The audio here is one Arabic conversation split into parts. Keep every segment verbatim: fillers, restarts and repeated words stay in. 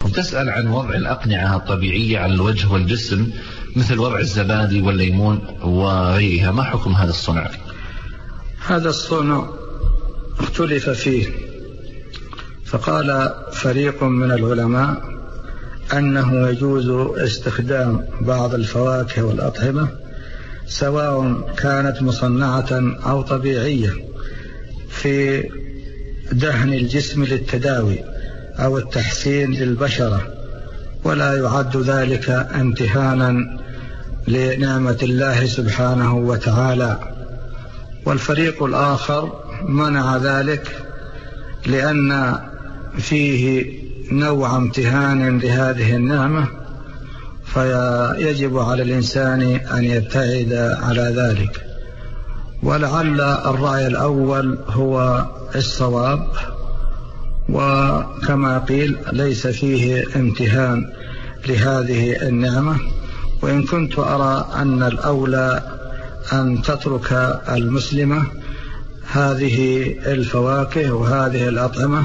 تسأل عن وضع الأقنعة الطبيعية على الوجه والجسم مثل وضع الزبادي والليمون وغيرها، ما حكم هذا الصنع؟ هذا الصنع اختلف فيه، فقال فريق من العلماء أنه يجوز استخدام بعض الفواكه والأطعمة سواء كانت مصنعة أو طبيعية في دهن الجسم للتداوي أو التحسين للبشرة، ولا يعد ذلك امتهانا لنعمة الله سبحانه وتعالى. والفريق الآخر منع ذلك لأن فيه نوع امتهان لهذه النعمة، فيجب على الإنسان أن يبتعد على ذلك. ولعل الرأي الأول هو الصواب، وكما قيل ليس فيه امتهان لهذه النعمة. وإن كنت أرى أن الأولى أن تترك المسلمة هذه الفواكه وهذه الأطعمة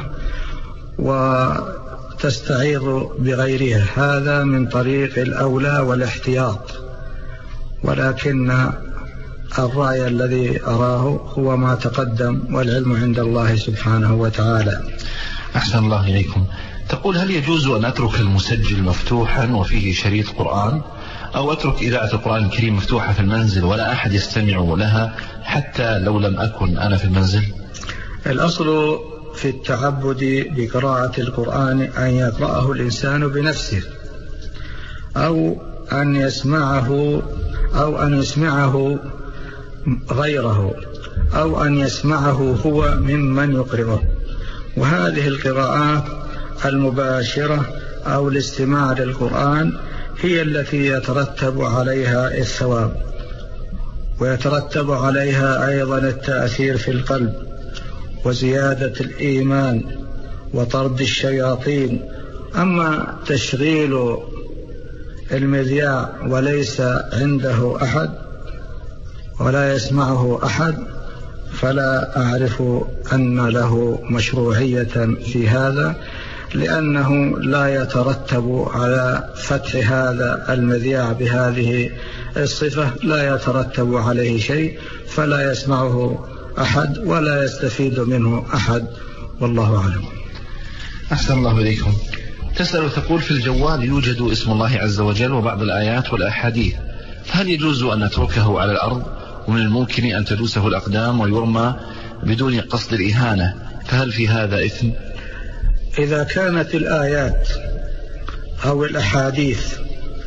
وتستعيض بغيرها، هذا من طريق الأولى والاحتياط. ولكن الرأي الذي أراه هو ما تقدم، والعلم عند الله سبحانه وتعالى. أحسن الله إليكم. تقول: هل يجوز أن أترك المسجل مفتوحا وفيه شريط قرآن، أو أترك إذاعة القرآن الكريم مفتوحة في المنزل ولا أحد يستمع لها حتى لو لم أكن أنا في المنزل؟ الأصل في التعبد بقراءة القرآن أن يقرأه الإنسان بنفسه، أو أن يسمعه أو أن يسمعه غيره، أو أن يسمعه هو ممن يقرأه. وهذه القراءات المباشرة أو الاستماع للقرآن هي التي يترتب عليها الثواب، ويترتب عليها أيضا التأثير في القلب وزيادة الإيمان وطرد الشياطين. أما تشغيل المذياع وليس عنده أحد ولا يسمعه أحد، فلا أعرف أن له مشروعية في هذا، لأنه لا يترتب على فتح هذا المذياع بهذه الصفة، لا يترتب عليه شيء، فلا يسمعه أحد ولا يستفيد منه أحد، والله أعلم. أحسن الله إليكم. تسأل تقول: في الجوال يوجد اسم الله عز وجل وبعض الآيات والأحاديث، فهل يجوز أن نتركه على الأرض، ومن الممكن أن تدوسه الأقدام ويرمى بدون قصد الإهانة، فهل في هذا إثم؟ إذا كانت الآيات أو الأحاديث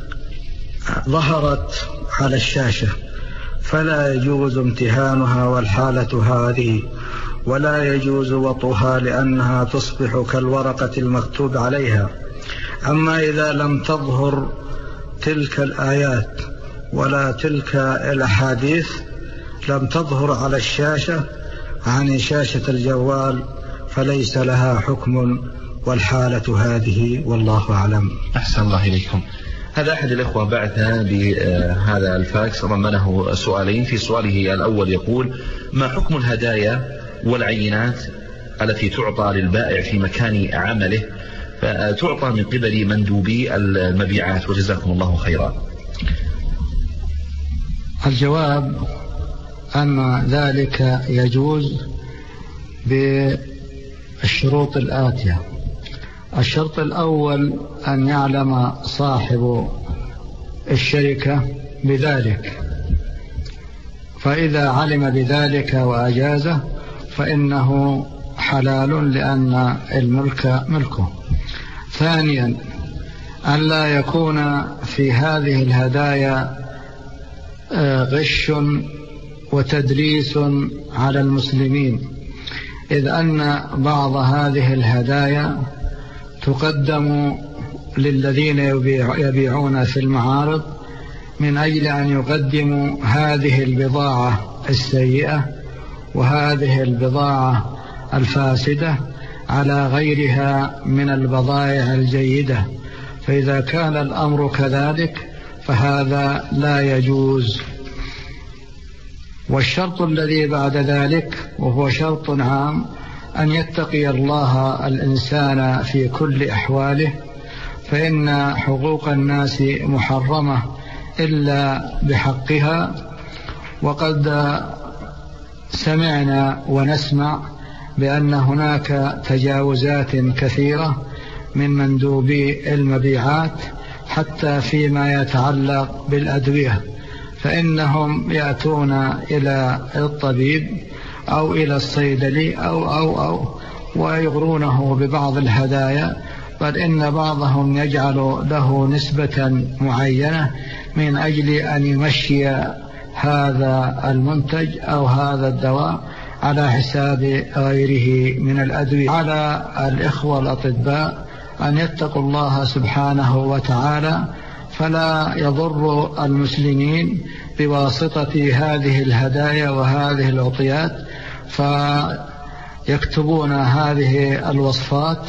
ظهرت على الشاشة فلا يجوز امتهانها والحالة هذه، ولا يجوز وطئها لأنها تصبح كالورقة المكتوب عليها. أما إذا لم تظهر تلك الآيات ولا تلك الأحاديث، لم تظهر على الشاشة عن شاشة الجوال، فليس لها حكم والحالة هذه، والله أعلم. أحسن الله إليكم. هذا أحد الإخوة بعث بهذا الفاكس ضمنه سؤالين. في سؤاله الأول يقول: ما حكم الهدايا والعينات التي تعطى للبائع في مكان عمله، فتعطى من قبل مندوبي المبيعات، وجزاكم الله خيرا؟ الجواب أن ذلك يجوز بالشروط الآتية. الشرط الأول أن يعلم صاحب الشركة بذلك، فإذا علم بذلك وأجازه فإنه حلال لأن الملك ملكه. ثانيا أن لا يكون في هذه الهدايا غش وتدليس على المسلمين، إذ أن بعض هذه الهدايا تقدم للذين يبيعون في المعارض من أجل أن يقدموا هذه البضاعة السيئة وهذه البضاعة الفاسدة على غيرها من البضائع الجيدة. فإذا كان الأمر كذلك فهذا لا يجوز. والشرط الذي بعد ذلك وهو شرط عام أن يتقي الله الإنسان في كل أحواله، فإن حقوق الناس محرمة إلا بحقها. وقد سمعنا ونسمع بأن هناك تجاوزات كثيرة من مندوبي المبيعات حتى فيما يتعلق بالأدوية، فإنهم يأتون إلى الطبيب أو إلى الصيدلي أو أو أو ويغرونه ببعض الهدايا، بل إن بعضهم يجعل له نسبة معينة من أجل أن يمشي هذا المنتج أو هذا الدواء على حساب غيره من الأدوية. على الإخوة الأطباء أن يتقوا الله سبحانه وتعالى، فلا يضر المسلمين بواسطة هذه الهدايا وهذه العطيات، فيكتبون هذه الوصفات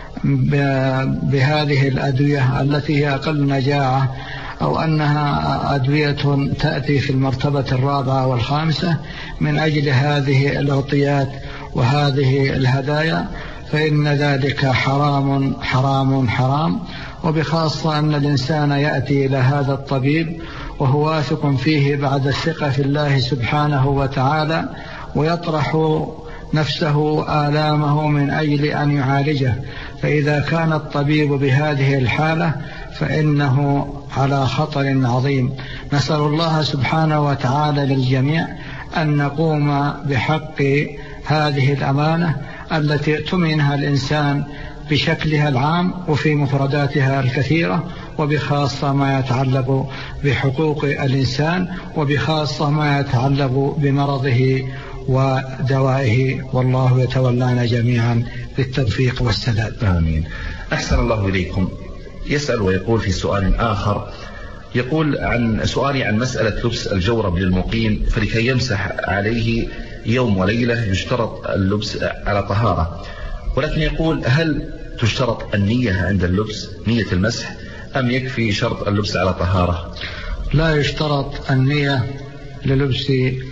بهذه الأدوية التي هي أقل نجاعة، أو أنها أدوية تأتي في المرتبة الرابعة والخامسة من أجل هذه العطيات وهذه الهدايا، فإن ذلك حرام حرام حرام. وبخاصة أن الإنسان يأتي إلى هذا الطبيب وهو واثق فيه بعد الثقة في الله سبحانه وتعالى، ويطرح نفسه آلامه من أجل أن يعالجه، فإذا كان الطبيب بهذه الحالة فإنه على خطر عظيم. نسأل الله سبحانه وتعالى للجميع أن نقوم بحق هذه الأمانة التي اؤتمنها الإنسان بشكلها العام وفي مفرداتها الكثيرة، وبخاصة ما يتعلق بحقوق الإنسان، وبخاصة ما يتعلق بمرضه ودوائه، والله يتولانا جميعا بالتوفيق والسداد. آمين. أحسن الله إليكم. يسأل ويقول في سؤال آخر، يقول عن سؤالي عن مسألة لبس الجورب للمقيم، فلكي يمسح عليه يوم وليلة يشترط اللبس على طهارة، ولكن يقول هل تشترط النية عند اللبس، نية المسح، أم يكفي شرط اللبس على طهارة؟ لا يشترط النية للبس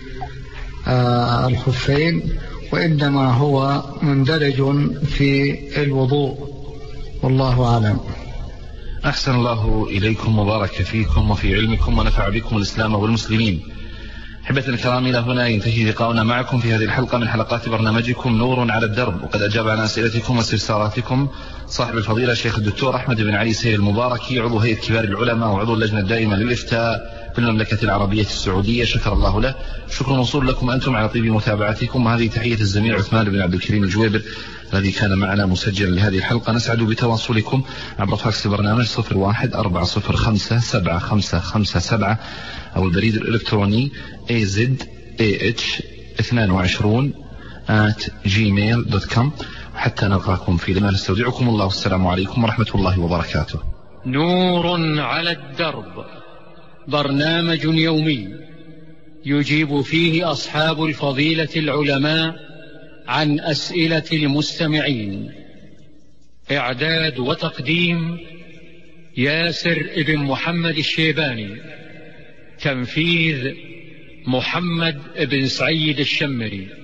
آه الخفين، وإنما هو مندرج في الوضوء، والله أعلم. أحسن الله إليكم وبارك فيكم وفي علمكم ونفع بكم الإسلام والمسلمين. أحبة الكرام، إلى هنا ينتهي لقاؤنا معكم في هذه الحلقة من حلقات برنامجكم نور على الدرب، وقد أجاب عن أسئلتكم واستفساراتكم صاحب الفضيلة الشيخ الدكتور أحمد بن علي سيد المباركي، عضو هيئة كبار العلماء وعضو اللجنة الدائمة للإفتاء بالمملكة العربية السعودية، شكر الله له. شكر موصول لكم أنتم على طيب متابعتكم، وهذه تحية الزميل عثمان بن عبد الكريم الجويبر الذي كان معنا مسجلا لهذه الحلقة. نسعد بتواصلكم عبر فاكس البرنامج صفر واحد أربعة صفر خمسة سبعة خمسة خمسة سبعة أو البريد الإلكتروني إيه زد إيه إتش اثنين وعشرين آت جيميل دوت كوم. حتى نلقاكم في لما نستودعكم الله، والسلام عليكم ورحمة الله وبركاته. نور على الدرب، برنامج يومي يجيب فيه أصحاب الفضيلة العلماء عن أسئلة المستمعين. إعداد وتقديم ياسر ابن محمد الشيباني. تنفيذ محمد بن سعيد الشمري.